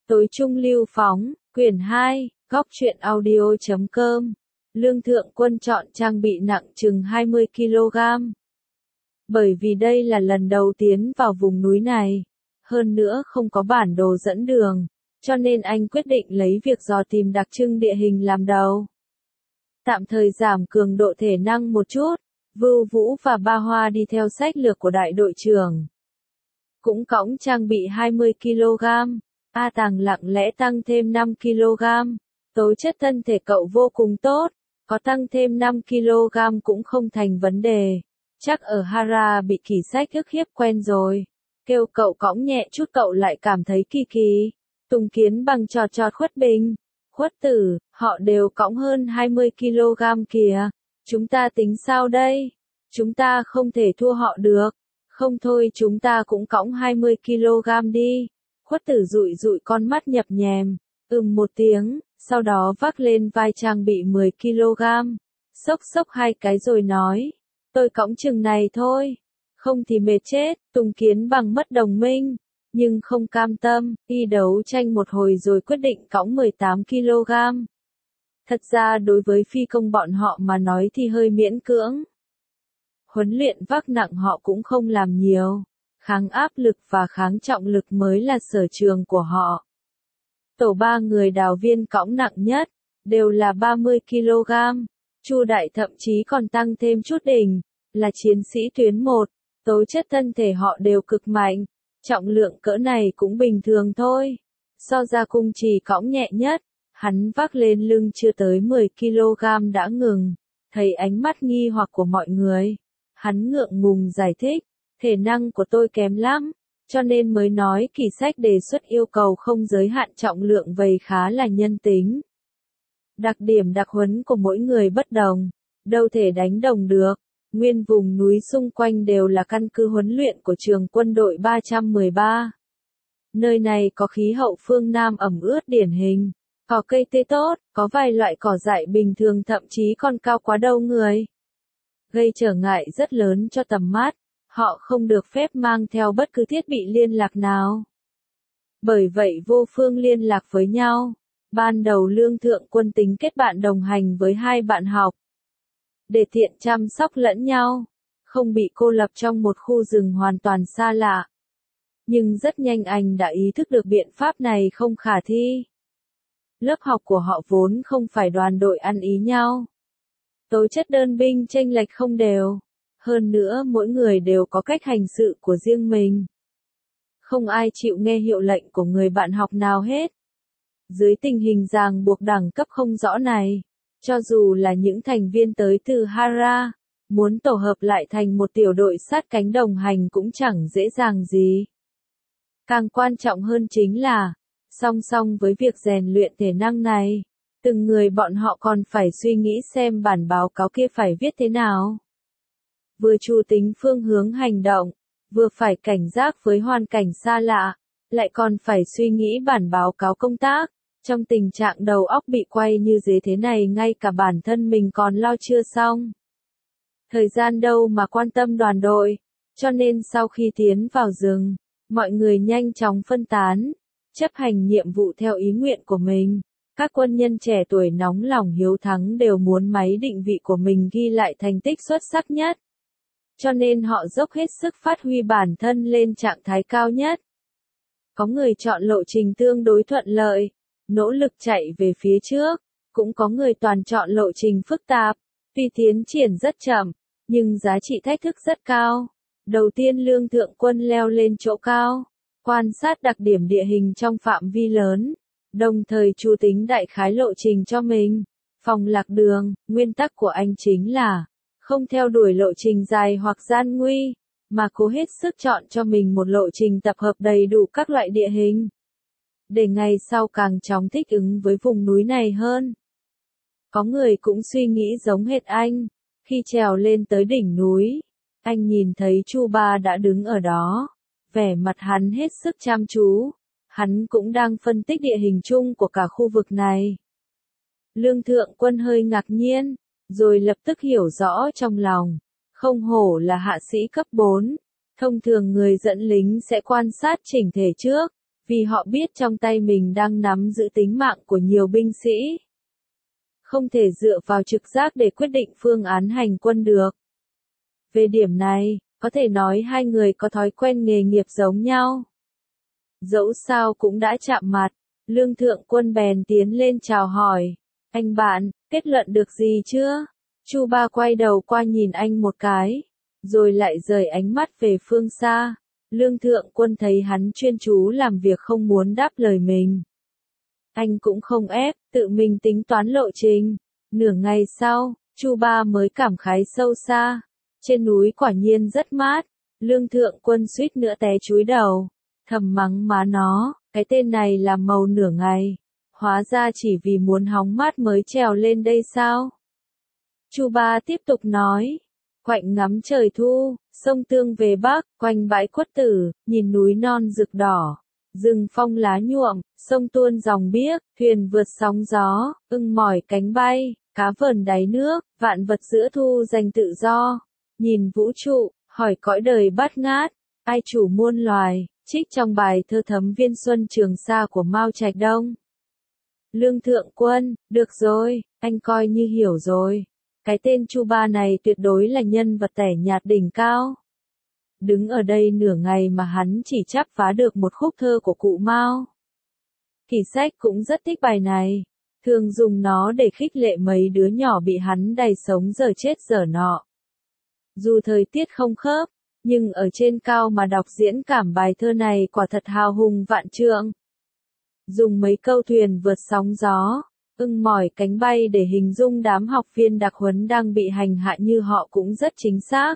Tối trung lưu phóng, quyển 2, góc truyện audio.com. Lương Thượng Quân chọn trang bị nặng chừng 20 kg. Bởi vì đây là lần đầu tiến vào vùng núi này, hơn nữa không có bản đồ dẫn đường, cho nên anh quyết định lấy việc dò tìm đặc trưng địa hình làm đầu. Tạm thời giảm cường độ thể năng một chút, Vưu Vũ và Ba Hoa đi theo sách lược của đại đội trưởng. Cũng cõng trang bị 20 kg. A Tàng lặng lẽ tăng thêm 5 kg. Tố chất thân thể cậu vô cùng tốt, có tăng thêm 5 kg cũng không thành vấn đề. Chắc ở Hara bị kỳ sách ức hiếp quen rồi. Kêu cậu cõng nhẹ chút cậu lại cảm thấy kỳ kỳ. Tùng Kiến Bằng trọt trọt Khuất Bình. Khuất Tử, họ đều cõng hơn 20 kg kìa. Chúng ta tính sao đây? Chúng ta không thể thua họ được. Không thôi chúng ta cũng cõng 20 kg đi. Khuất Tử dụi dụi con mắt nhập nhèm. Một tiếng, sau đó vác lên vai trang bị 10 kg. Xốc xốc hai cái rồi nói. Tôi cõng chừng này thôi. Không thì mệt chết. Tùng Kiến Bằng mất đồng minh. Nhưng không cam tâm, đi đấu tranh một hồi rồi quyết định cõng 18 kg. Thật ra đối với phi công bọn họ mà nói thì hơi miễn cưỡng. Huấn luyện vác nặng họ cũng không làm nhiều. Kháng áp lực và kháng trọng lực mới là sở trường của họ. Tổ 3 người đào viên cõng nặng nhất, đều là 30 kg. Chu Đại thậm chí còn tăng thêm chút đỉnh, là chiến sĩ tuyến 1, tố chất thân thể họ đều cực mạnh, trọng lượng cỡ này cũng bình thường thôi. So ra Cung Trì cõng nhẹ nhất, hắn vác lên lưng chưa tới 10 kg đã ngừng, thấy ánh mắt nghi hoặc của mọi người. Hắn ngượng ngùng giải thích, thể năng của tôi kém lắm, cho nên mới nói kỳ sách đề xuất yêu cầu không giới hạn trọng lượng vậy khá là nhân tính. Đặc điểm đặc huấn của mỗi người bất đồng, đâu thể đánh đồng được. Nguyên vùng núi xung quanh đều là căn cứ huấn luyện của trường quân đội 313. Nơi này có khí hậu phương Nam ẩm ướt điển hình, có cây tươi tốt, có vài loại cỏ dại bình thường thậm chí còn cao quá đầu người. Gây trở ngại rất lớn cho tầm mắt, họ không được phép mang theo bất cứ thiết bị liên lạc nào. Bởi vậy vô phương liên lạc với nhau. Ban đầu Lương Thượng Quân tính kết bạn đồng hành với hai bạn học. Để tiện chăm sóc lẫn nhau, không bị cô lập trong một khu rừng hoàn toàn xa lạ. Nhưng rất nhanh anh đã ý thức được biện pháp này không khả thi. Lớp học của họ vốn không phải đoàn đội ăn ý nhau. Tố chất đơn binh chênh lệch không đều. Hơn nữa mỗi người đều có cách hành sự của riêng mình. Không ai chịu nghe hiệu lệnh của người bạn học nào hết. Dưới tình hình ràng buộc đẳng cấp không rõ này, cho dù là những thành viên tới từ Hara, muốn tổ hợp lại thành một tiểu đội sát cánh đồng hành cũng chẳng dễ dàng gì. Càng quan trọng hơn chính là, song song với việc rèn luyện thể năng này, từng người bọn họ còn phải suy nghĩ xem bản báo cáo kia phải viết thế nào. Vừa chủ tính phương hướng hành động, vừa phải cảnh giác với hoàn cảnh xa lạ, lại còn phải suy nghĩ bản báo cáo công tác. Trong tình trạng đầu óc bị quay như thế thế này ngay cả bản thân mình còn lo chưa xong. Thời gian đâu mà quan tâm đoàn đội, cho nên sau khi tiến vào rừng, mọi người nhanh chóng phân tán, chấp hành nhiệm vụ theo ý nguyện của mình. Các quân nhân trẻ tuổi nóng lòng hiếu thắng đều muốn máy định vị của mình ghi lại thành tích xuất sắc nhất. Cho nên họ dốc hết sức phát huy bản thân lên trạng thái cao nhất. Có người chọn lộ trình tương đối thuận lợi, nỗ lực chạy về phía trước, cũng có người toàn chọn lộ trình phức tạp, tuy tiến triển rất chậm, nhưng giá trị thách thức rất cao. Đầu tiên Lương Thượng Quân leo lên chỗ cao, quan sát đặc điểm địa hình trong phạm vi lớn, đồng thời chu tính đại khái lộ trình cho mình, phòng lạc đường. Nguyên tắc của anh chính là không theo đuổi lộ trình dài hoặc gian nguy, mà cố hết sức chọn cho mình một lộ trình tập hợp đầy đủ các loại địa hình, để ngày sau càng chóng thích ứng với vùng núi này hơn. Có người cũng suy nghĩ giống hệt anh. Khi trèo lên tới đỉnh núi, anh nhìn thấy Chu Ba đã đứng ở đó. Vẻ mặt hắn hết sức chăm chú. Hắn cũng đang phân tích địa hình chung của cả khu vực này. Lương Thượng Quân hơi ngạc nhiên, rồi lập tức hiểu rõ trong lòng. Không hổ là hạ sĩ cấp 4. Thông thường người dẫn lính sẽ quan sát chỉnh thể trước. vì họ biết trong tay mình đang nắm giữ tính mạng của nhiều binh sĩ. Không thể dựa vào trực giác để quyết định phương án hành quân được. Về điểm này, có thể nói hai người có thói quen nghề nghiệp giống nhau. Dẫu sao cũng đã chạm mặt, Lương Thượng Quân bèn tiến lên chào hỏi. Anh bạn, kết luận được gì chưa? Chu Ba quay đầu qua nhìn anh một cái, rồi lại rời ánh mắt về phương xa. Lương Thượng Quân thấy hắn chuyên chú làm việc không muốn đáp lời mình. Anh cũng không ép, tự mình tính toán lộ trình. Nửa ngày sau, Chu Ba mới cảm khái sâu xa. Trên núi quả nhiên rất mát. Lương Thượng Quân suýt nữa té chúi đầu, thầm mắng má nó, cái tên này làm màu nửa ngày. Hóa ra chỉ vì muốn hóng mát mới trèo lên đây sao? Chu Ba tiếp tục nói. Quạnh ngắm trời thu, sông Tương về Bắc, quanh bãi Quất Tử, nhìn núi non rực đỏ, rừng phong lá nhuộm, sông tuôn dòng biếc, thuyền vượt sóng gió, ưng mỏi cánh bay, cá vờn đáy nước, vạn vật giữa thu giành tự do. Nhìn vũ trụ, hỏi cõi đời bát ngát, ai chủ muôn loài, trích trong bài thơ Thấm Viên Xuân Trường Sa của Mao Trạch Đông. Lương Thượng Quân, được rồi, anh coi như hiểu rồi. Cái tên Chu Ba này tuyệt đối là nhân vật tẻ nhạt đỉnh cao. Đứng ở đây nửa ngày mà hắn chỉ chắp vá được một khúc thơ của cụ Mao. Kỷ Sách cũng rất thích bài này, thường dùng nó để khích lệ mấy đứa nhỏ bị hắn đày sống giờ chết giờ nọ. Dù thời tiết không khớp, nhưng ở trên cao mà đọc diễn cảm bài thơ này quả thật hào hùng vạn trượng. Dùng mấy câu thuyền vượt sóng gió, ưng mỏi cánh bay để hình dung đám học viên đặc huấn đang bị hành hạ như họ cũng rất chính xác.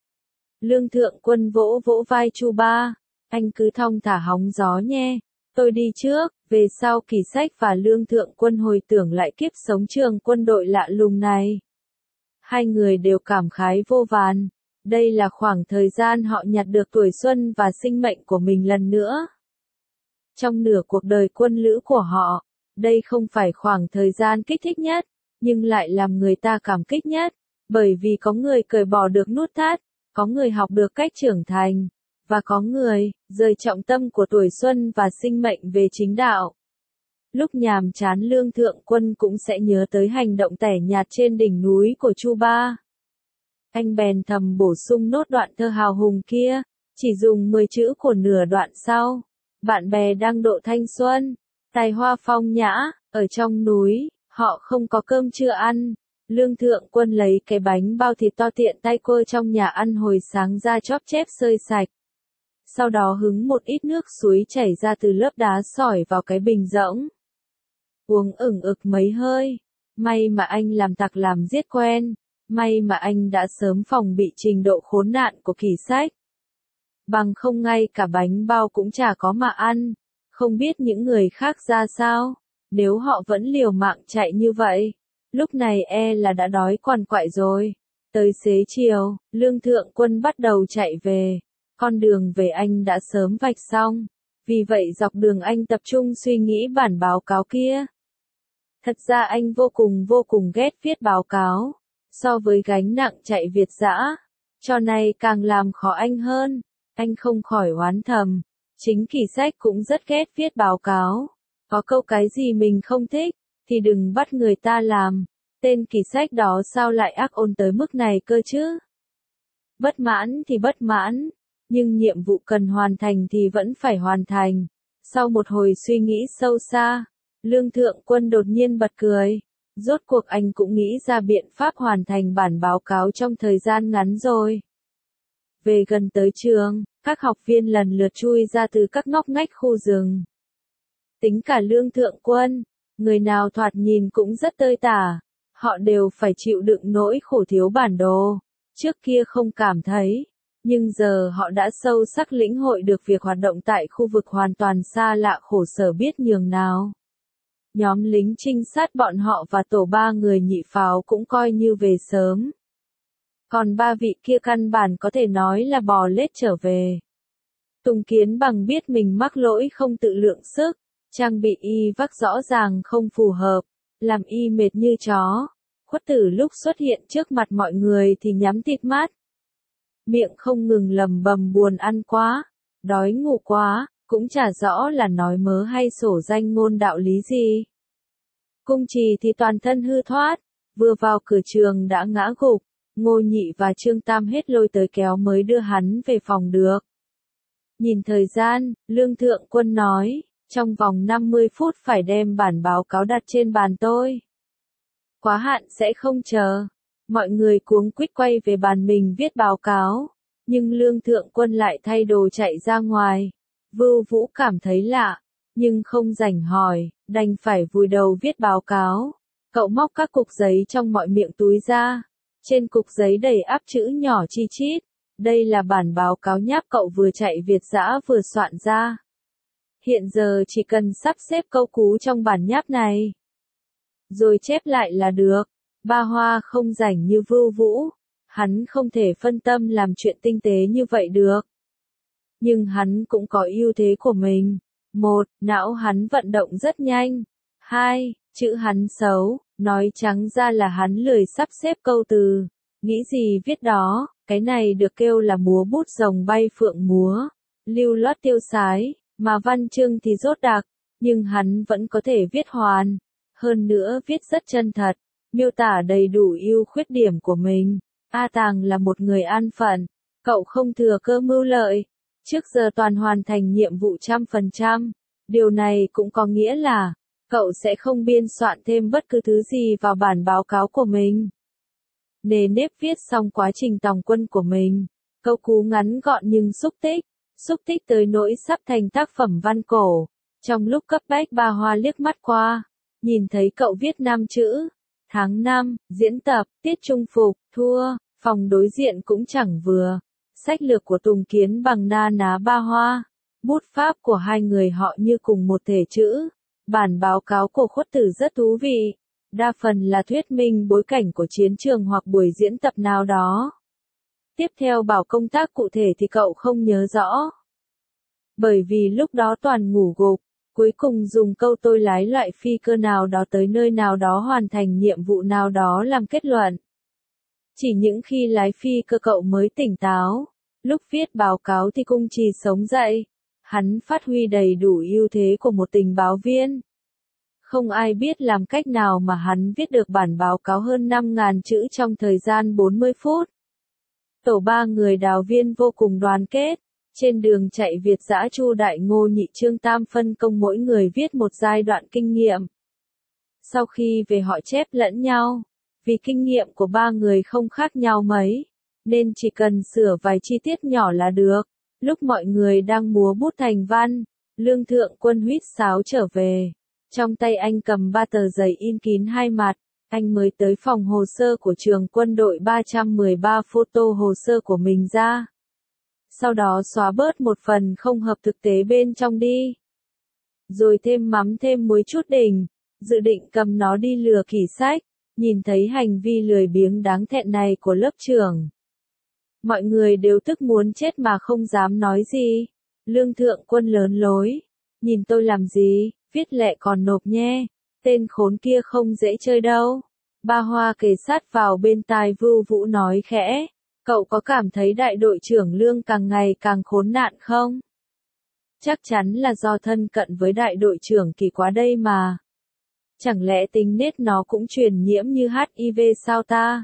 Lương Thượng Quân vỗ vỗ vai Chu Ba, anh cứ thong thả hóng gió nhé, tôi đi trước. Về sau Kỷ Sách và Lương Thượng Quân hồi tưởng lại kiếp sống trường quân đội lạ lùng này. Hai người đều cảm khái vô vàn, đây là khoảng thời gian họ nhặt được tuổi xuân và sinh mệnh của mình lần nữa. Trong nửa cuộc đời quân lữ của họ, đây không phải khoảng thời gian kích thích nhất, nhưng lại làm người ta cảm kích nhất, bởi vì có người cởi bỏ được nút thắt, có người học được cách trưởng thành, và có người rời trọng tâm của tuổi xuân và sinh mệnh về chính đạo. Lúc nhàm chán Lương Thượng Quân cũng sẽ nhớ tới hành động tẻ nhạt trên đỉnh núi của Chu Ba. Anh bèn thầm bổ sung nốt đoạn thơ hào hùng kia, chỉ dùng 10 chữ của nửa đoạn sau. Bạn bè đang độ thanh xuân, tài hoa phong nhã, ở trong núi, họ không có cơm trưa ăn. Lương Thượng Quân lấy cái bánh bao thịt to tiện tay quơ trong nhà ăn hồi sáng ra chóp chép sơi sạch. Sau đó hứng một ít nước suối chảy ra từ lớp đá sỏi vào cái bình rỗng. Uống ửng ực mấy hơi. May mà anh làm tặc làm giết quen. May mà anh đã sớm phòng bị trình độ khốn nạn của Kỷ Sách. Bằng không ngay cả bánh bao cũng chả có mà ăn. Không biết những người khác ra sao, nếu họ vẫn liều mạng chạy như vậy, lúc này là đã đói quằn quại rồi. Tới xế chiều, Lương Thượng Quân bắt đầu chạy về. Con đường về anh đã sớm vạch xong, vì vậy dọc đường anh tập trung suy nghĩ bản báo cáo kia. Thật ra anh vô cùng ghét viết báo cáo, so với gánh nặng chạy Việt dã, trò này càng làm khó anh hơn. Anh không khỏi oán thầm, chính Kỷ Sách cũng rất ghét viết báo cáo. Có câu cái gì mình không thích, thì đừng bắt người ta làm. Tên Kỷ Sách đó sao lại ác ôn tới mức này cơ chứ? Bất mãn thì bất mãn, nhưng nhiệm vụ cần hoàn thành thì vẫn phải hoàn thành. Sau một hồi suy nghĩ sâu xa, Lương Thượng Quân đột nhiên bật cười. Rốt cuộc anh cũng nghĩ ra biện pháp hoàn thành bản báo cáo trong thời gian ngắn rồi. Về gần tới trường, các học viên lần lượt chui ra từ các ngóc ngách khu rừng. Tính cả Lương Thượng Quân, người nào thoạt nhìn cũng rất tơi tả. Họ đều phải chịu đựng nỗi khổ thiếu bản đồ. Trước kia không cảm thấy, nhưng giờ họ đã sâu sắc lĩnh hội được việc hoạt động tại khu vực hoàn toàn xa lạ khổ sở biết nhường nào. Nhóm lính trinh sát bọn họ và tổ 3 người nhị pháo cũng coi như về sớm. Còn 3 vị kia căn bản có thể nói là bò lết trở về. Tùng Kiến Bằng biết mình mắc lỗi không tự lượng sức, trang bị y vác rõ ràng không phù hợp, làm y mệt như chó. Khuất Tử lúc xuất hiện trước mặt mọi người thì nhắm tịt mắt. Miệng không ngừng lầm bầm buồn ăn quá, đói ngủ quá, cũng chả rõ là nói mớ hay sổ danh ngôn đạo lý gì. Cung Trì thì toàn thân hư thoát, vừa vào cửa trường đã ngã gục, Ngô Nhị và Trương Tam hết lôi tới kéo mới đưa hắn về phòng được. Nhìn thời gian, Lương Thượng Quân nói, trong vòng 50 phút phải đem bản báo cáo đặt trên bàn tôi. Quá hạn sẽ không chờ. Mọi người cuống quýt quay về bàn mình viết báo cáo, nhưng Lương Thượng Quân lại thay đồ chạy ra ngoài. Vưu Vũ cảm thấy lạ, nhưng không rảnh hỏi, đành phải vùi đầu viết báo cáo. Cậu móc các cục giấy trong mọi miệng túi ra. Trên cục giấy đầy ắp chữ nhỏ chi chít. Đây là bản báo cáo nháp cậu vừa chạy Việt dã vừa soạn ra. Hiện giờ chỉ cần sắp xếp câu cú trong bản nháp này, rồi chép lại là được. Ba Hoa không rảnh như Vưu Vũ. Hắn không thể phân tâm làm chuyện tinh tế như vậy được. Nhưng hắn cũng có ưu thế của mình. 1. Não hắn vận động rất nhanh. 2. Chữ hắn xấu, nói trắng ra là hắn lười sắp xếp câu từ. Nghĩ gì viết đó, cái này được kêu là múa bút rồng bay phượng múa. Lưu loát tiêu sái, mà văn chương thì dốt đặc, nhưng hắn vẫn có thể viết hoàn. Hơn nữa viết rất chân thật, miêu tả đầy đủ ưu khuyết điểm của mình. A Tàng là một người an phận, cậu không thừa cơ mưu lợi. Trước giờ toàn hoàn thành nhiệm vụ 100%. Điều này cũng có nghĩa là, cậu sẽ không biên soạn thêm bất cứ thứ gì vào bản báo cáo của mình. Nề nếp viết xong quá trình tòng quân của mình, câu cú ngắn gọn nhưng xúc tích tới nỗi sắp thành tác phẩm văn cổ. Trong lúc cấp bách Ba Hoa liếc mắt qua, nhìn thấy cậu viết 5 chữ. Tháng 5, diễn tập, tiết trung phục, thua, phòng đối diện cũng chẳng vừa. Sách lược của Tùng Kiến bằng na ná Ba Hoa. Bút pháp của hai người họ như cùng một thể chữ. Bản báo cáo của Khuất Tử rất thú vị. Đa phần là thuyết minh bối cảnh của chiến trường hoặc buổi diễn tập nào đó. Tiếp theo bảo công tác cụ thể thì cậu không nhớ rõ. Bởi vì lúc đó toàn ngủ gục. Cuối cùng dùng câu tôi lái loại phi cơ nào đó tới nơi nào đó hoàn thành nhiệm vụ nào đó làm kết luận. Chỉ những khi lái phi cơ cậu mới tỉnh táo. Lúc viết báo cáo thì Cung Trì sống dậy. Hắn phát huy đầy đủ ưu thế của một tình báo viên. Không ai biết làm cách nào mà hắn viết được bản báo cáo hơn 5.000 chữ trong thời gian 40 phút. Tổ 3 người đào viên vô cùng đoàn kết. Trên đường chạy Việt dã Chu Đại Ngô Nhị Trương Tam phân công mỗi người viết một giai đoạn kinh nghiệm. Sau khi về họ chép lẫn nhau. Vì kinh nghiệm của 3 người không khác nhau mấy, nên chỉ cần sửa vài chi tiết nhỏ là được. Lúc mọi người đang múa bút thành văn, Lương Thượng Quân huýt sáo trở về. Trong tay anh cầm 3 tờ giấy in kín hai mặt. Anh mới tới phòng hồ sơ của trường quân đội 313 photo hồ sơ của mình ra. Sau đó xóa bớt một phần không hợp thực tế bên trong đi. Rồi thêm mắm thêm muối chút đỉnh, dự định cầm nó đi lừa kỷ sách. Nhìn thấy hành vi lười biếng đáng thẹn này của lớp trưởng, mọi người đều tức muốn chết mà không dám nói gì. Lương Thượng Quân lớn lối. Nhìn tôi làm gì, viết lẹ còn nộp nhé. Tên khốn kia không dễ chơi đâu. Ba Hoa kề sát vào bên tai Vưu Vũ nói khẽ. Cậu có cảm thấy đại đội trưởng Lương càng ngày càng khốn nạn không? Chắc chắn là do thân cận với đại đội trưởng Kỳ quá đây mà. Chẳng lẽ tính nết nó cũng truyền nhiễm như HIV sao ta?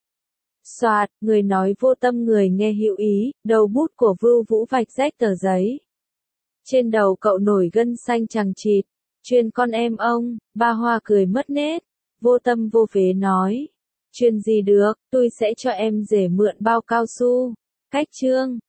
Soạt, người nói vô tâm người nghe hữu ý, đầu bút của Vưu Vũ vạch rách tờ giấy. Trên đầu cậu nổi gân xanh chằng chịt, chuyên con em ông. Ba Hoa cười mất nết, vô tâm vô phế nói. Chuyên gì được, tôi sẽ cho em rể mượn bao cao su. Cách chương.